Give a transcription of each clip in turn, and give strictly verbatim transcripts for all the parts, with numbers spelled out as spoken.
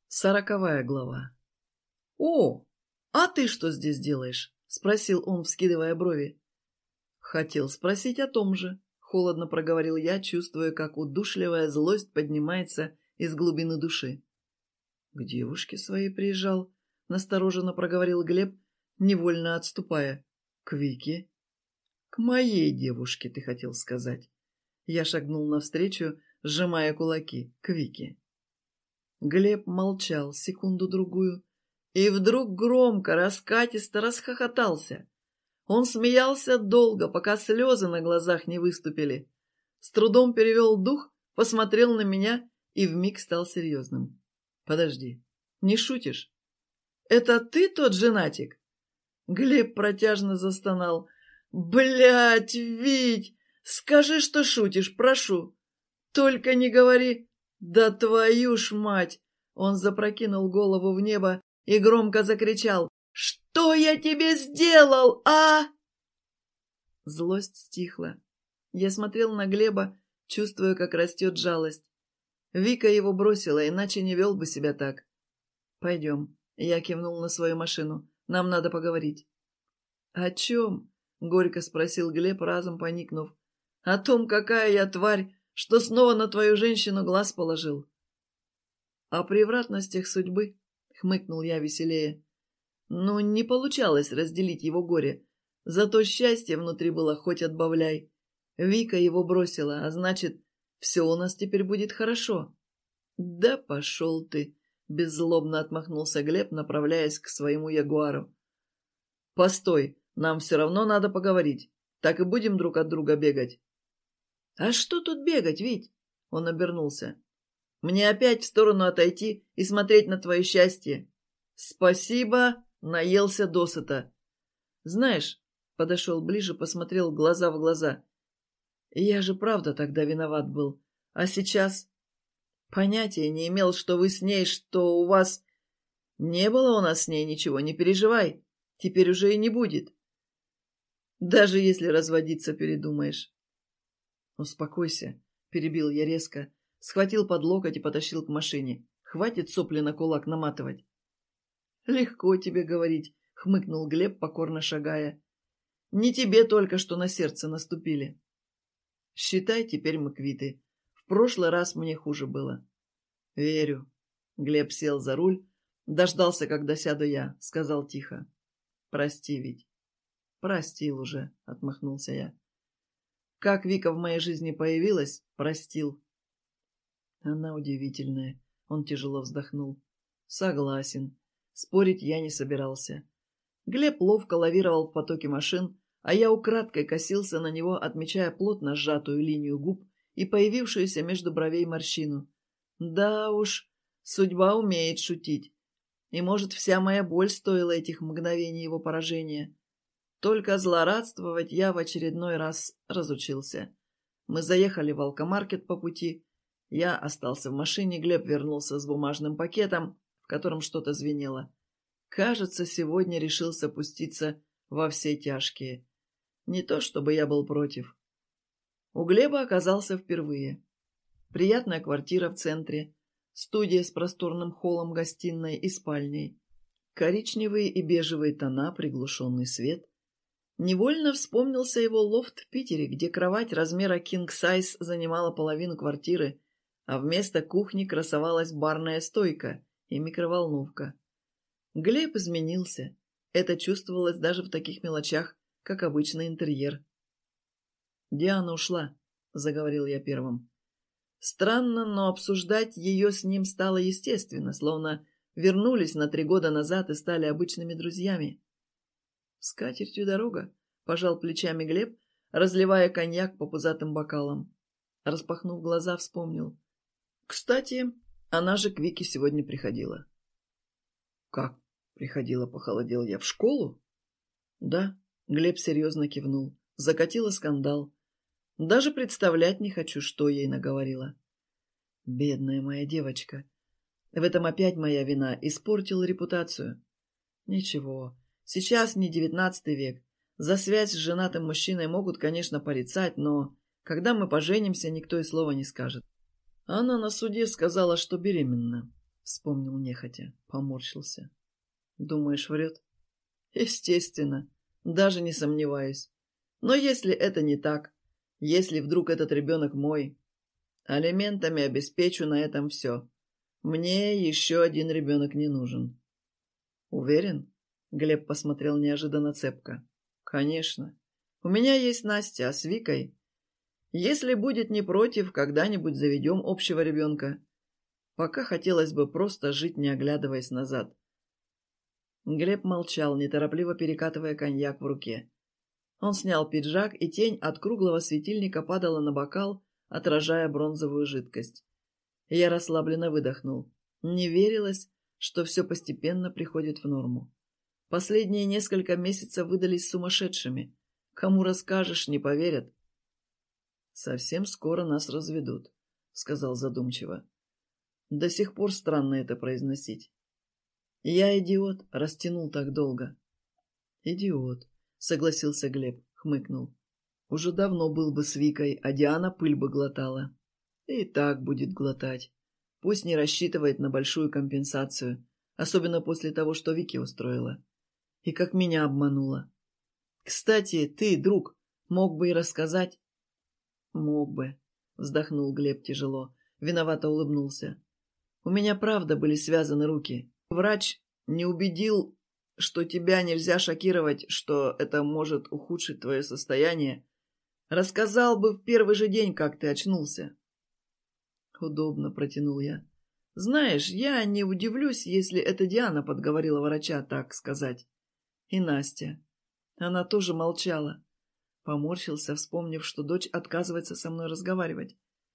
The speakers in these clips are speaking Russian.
Сороковая глава. «О, а ты что здесь делаешь?» — спросил он, вскидывая брови. «Хотел спросить о том же», — холодно проговорил я, чувствуя, как удушливая злость поднимается из глубины души. «К девушке своей приезжал», — настороженно проговорил Глеб, невольно отступая. «К Вике?» «К моей девушке, ты хотел сказать». Я шагнул навстречу, сжимая кулаки. «К Вике». Глеб молчал секунду-другую и вдруг громко, раскатисто расхохотался. Он смеялся долго, пока слезы на глазах не выступили. С трудом перевел дух, посмотрел на меня и вмиг стал серьезным. «Подожди, не шутишь? Это ты тот женатик?» Глеб протяжно застонал. «Блядь, Вить, скажи, что шутишь, прошу. Только не говори...» «Да твою ж мать!» Он запрокинул голову в небо и громко закричал. «Что я тебе сделал, а?» Злость стихла. Я смотрел на Глеба, чувствуя, как растет жалость. Вика его бросила, иначе не вел бы себя так. «Пойдем», — я кивнул на свою машину. «Нам надо поговорить». «О чем?» — горько спросил Глеб, разом поникнув. «О том, какая я тварь, что снова на твою женщину глаз положил». «О превратностях судьбы», — хмыкнул я веселее. «Ну, не получалось разделить его горе. Зато счастье внутри было хоть отбавляй. Вика его бросила, а значит, все у нас теперь будет хорошо». «Да пошел ты», — беззлобно отмахнулся Глеб, направляясь к своему ягуару. «Постой, нам все равно надо поговорить. Так и будем друг от друга бегать». «А что тут бегать, Вить?» — он обернулся. «Мне опять в сторону отойти и смотреть на твое счастье». «Спасибо, наелся досыта». «Знаешь», — подошел ближе, посмотрел глаза в глаза. «Я же правда тогда виноват был. А сейчас...» «Понятия не имел, что вы с ней, что у вас...» «Не было у нас с ней ничего, не переживай. Теперь уже и не будет. Даже если разводиться передумаешь». «Успокойся», — перебил я резко, схватил под локоть и потащил к машине. «Хватит сопли на кулак наматывать». «Легко тебе говорить», — хмыкнул Глеб, покорно шагая. «Не тебе только что на сердце наступили». «Считай, теперь мы квиты. В прошлый раз мне хуже было». «Верю». Глеб сел за руль, дождался, когда сяду я, сказал тихо. «Прости, Вить». «Простил уже», — отмахнулся я. Как Вика в моей жизни появилась, простил. Она удивительная. Он тяжело вздохнул. Согласен. Спорить я не собирался. Глеб ловко лавировал в потоке машин, а я украдкой косился на него, отмечая плотно сжатую линию губ и появившуюся между бровей морщину. Да уж, судьба умеет шутить. И, может, вся моя боль стоила этих мгновений его поражения. Только злорадствовать я в очередной раз разучился. Мы заехали в алкомаркет по пути. Я остался в машине, Глеб вернулся с бумажным пакетом, в котором что-то звенело. Кажется, сегодня решился пуститься во все тяжкие. Не то чтобы я был против. У Глеба оказался впервые. Приятная квартира в центре, студия с просторным холлом, гостиной и спальней. Коричневые и бежевые тона, приглушенный свет. Невольно вспомнился его лофт в Питере, где кровать размера king size занимала половину квартиры, а вместо кухни красовалась барная стойка и микроволновка. Глеб изменился. Это чувствовалось даже в таких мелочах, как обычный интерьер. «Диана ушла», — заговорил я первым. Странно, но обсуждать ее с ним стало естественно, словно вернулись на три года назад и стали обычными друзьями. «С катертью дорога», — пожал плечами Глеб, разливая коньяк по пузатым бокалам. Распахнув глаза, вспомнил. «Кстати, она же к Вике сегодня приходила». «Как приходила?» — похолодел я. «В школу?» «Да», — Глеб серьезно кивнул. Закатила скандал. Даже представлять не хочу, что ей наговорила. Бедная моя девочка. В этом опять моя вина. Испортила репутацию. Ничего. Сейчас не девятнадцатый век. За связь с женатым мужчиной могут, конечно, порицать, но когда мы поженимся, никто и слова не скажет. Она на суде сказала, что беременна. Вспомнил нехотя, поморщился. Думаешь, врет? Естественно, даже не сомневаюсь. Но если это не так, если вдруг этот ребенок мой, алиментами обеспечу на этом все. Мне еще один ребенок не нужен. Уверен? Глеб посмотрел неожиданно цепко. Конечно. У меня есть Настя, а с Викой... Если будет не против, когда-нибудь заведем общего ребенка. Пока хотелось бы просто жить, не оглядываясь назад. Глеб молчал, неторопливо перекатывая коньяк в руке. Он снял пиджак, и тень от круглого светильника падала на бокал, отражая бронзовую жидкость. Я расслабленно выдохнул. Не верилось, что все постепенно приходит в норму. Последние несколько месяцев выдались сумасшедшими. Кому расскажешь, не поверят. «Совсем скоро нас разведут», — сказал задумчиво. «До сих пор странно это произносить. Я идиот, растянул так долго». «Идиот», — согласился Глеб, хмыкнул. «Уже давно был бы с Викой, а Диана пыль бы глотала. И так будет глотать. Пусть не рассчитывает на большую компенсацию, особенно после того, что Вике устроила. И как меня обманула. Кстати, ты, друг, мог бы и рассказать». «Мог бы», — вздохнул Глеб тяжело, виновато улыбнулся. «У меня правда были связаны руки. Врач не убедил, что тебя нельзя шокировать, что это может ухудшить твое состояние. Рассказал бы в первый же день, как ты очнулся». «Удобно», — протянул я. «Знаешь, я не удивлюсь, если это Диана подговорила врача так сказать. И Настя. Она тоже молчала». Поморщился, вспомнив, что дочь отказывается со мной разговаривать.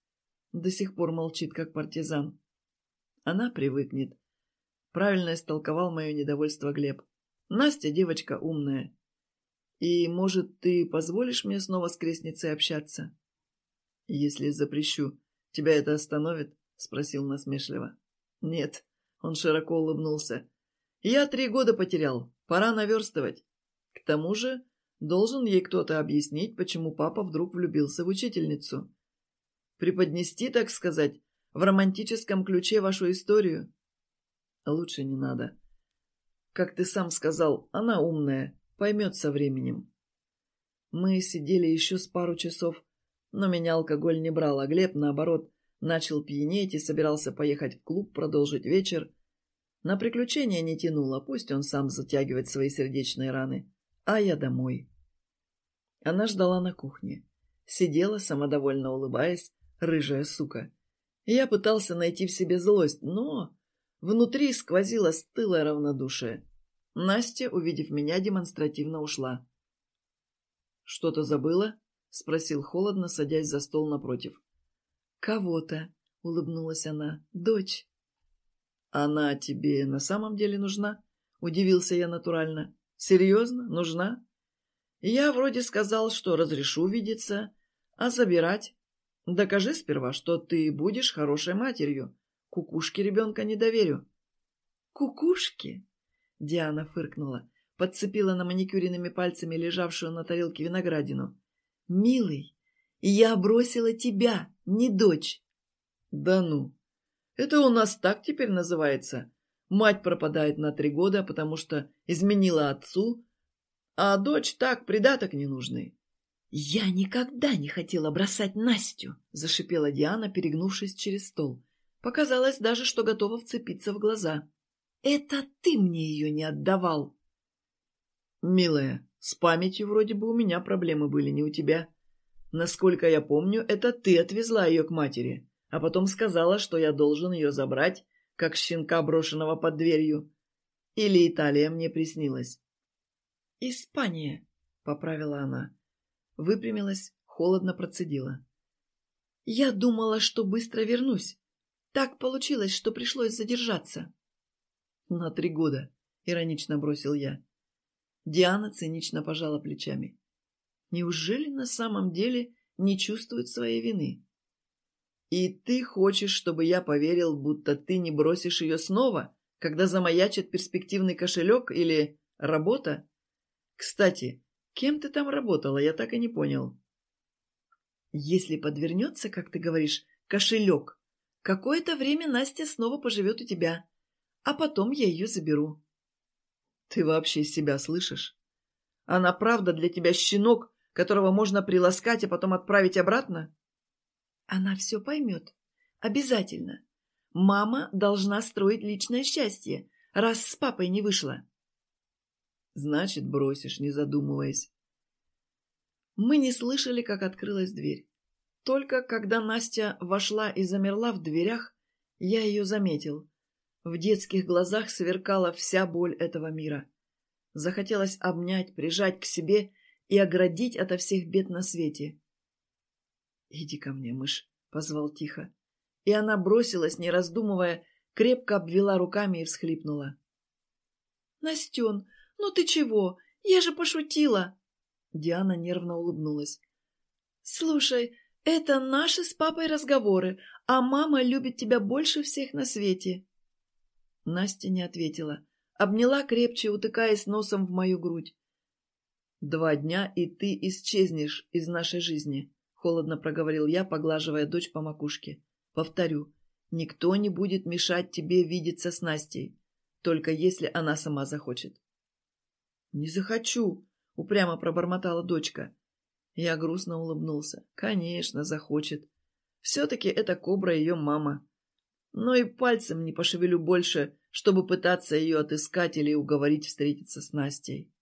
До сих пор молчит, как партизан. Она привыкнет. Правильно истолковал мое недовольство Глеб. Настя девочка умная. И, может, ты позволишь мне снова с крестницей общаться? Если запрещу, тебя это остановит? Спросил насмешливо. Нет, он широко улыбнулся. Я три года потерял, пора наверстывать. К тому же должен ей кто-то объяснить, почему папа вдруг влюбился в учительницу. Преподнести, так сказать, в романтическом ключе вашу историю. Лучше не надо. Как ты сам сказал, она умная, поймет со временем. Мы сидели еще с пару часов, но меня алкоголь не брал, а Глеб, наоборот, начал пьянеть и собирался поехать в клуб, продолжить вечер. На приключения не тянуло, пусть он сам затягивает свои сердечные раны. А я домой. Она ждала на кухне. Сидела, самодовольно улыбаясь, рыжая сука. Я пытался найти в себе злость, но внутри сквозило стылое равнодушие. Настя, увидев меня, демонстративно ушла. «Что-то забыла?» — спросил холодно, садясь за стол напротив. «Кого-то», — улыбнулась она, — «дочь». «Она тебе на самом деле нужна?» — удивился я натурально. «Серьезно? Нужна?» «Я вроде сказал, что разрешу видеться, а забирать? Докажи сперва, что ты будешь хорошей матерью. Кукушке ребенка не доверю». «Кукушке?» — Диана фыркнула, подцепила на маникюренными пальцами лежавшую на тарелке виноградину. «Милый, я бросила тебя, не дочь». «Да ну! Это у нас так теперь называется. Мать пропадает на три года, потому что изменила отцу, а дочь так, придаток ненужный». «Я никогда не хотела бросать Настю», — зашипела Диана, перегнувшись через стол. Показалось даже, что готова вцепиться в глаза. «Это ты мне ее не отдавал». «Милая, с памятью вроде бы у меня проблемы были, не у тебя. Насколько я помню, это ты отвезла ее к матери, а потом сказала, что я должен ее забрать, как щенка, брошенного под дверью. Или Италия мне приснилась?» «Испания», — поправила она. Выпрямилась, холодно процедила. «Я думала, что быстро вернусь. Так получилось, что пришлось задержаться». «На три года», — иронично бросил я. Диана цинично пожала плечами. «Неужели на самом деле не чувствует своей вины? И ты хочешь, чтобы я поверил, будто ты не бросишь ее снова, когда замаячит перспективный кошелек или работа? Кстати, кем ты там работала, я так и не понял». «Если подвернется, как ты говоришь, кошелек, Какое-то время Настя снова поживет у тебя, а потом я ее заберу. Ты вообще себя слышишь? Она правда для тебя щенок, которого можно приласкать, а потом отправить обратно? Она все поймет. Обязательно. Мама должна строить личное счастье, раз с папой не вышла. Значит, бросишь, не задумываясь. Мы не слышали, как открылась дверь. Только когда Настя вошла и замерла в дверях, я ее заметил. В детских глазах сверкала вся боль этого мира. Захотелось обнять, прижать к себе и оградить ото всех бед на свете. «Иди ко мне, мышь», — позвал тихо. И она бросилась, не раздумывая, крепко обвела руками и всхлипнула. «Настен, ну ты чего? Я же пошутила!» Диана нервно улыбнулась. «Слушай, это наши с папой разговоры, а мама любит тебя больше всех на свете». Настя не ответила. Обняла крепче, утыкаясь носом в мою грудь. «Два дня, и ты исчезнешь из нашей жизни», — холодно проговорил я, поглаживая дочь по макушке. «Повторю, никто не будет мешать тебе видеться с Настей, только если она сама захочет». «Не захочу», — упрямо пробормотала дочка. Я грустно улыбнулся. «Конечно, захочет. Все-таки эта кобра ее мама. Но и пальцем не пошевелю больше, чтобы пытаться ее отыскать или уговорить встретиться с Настей».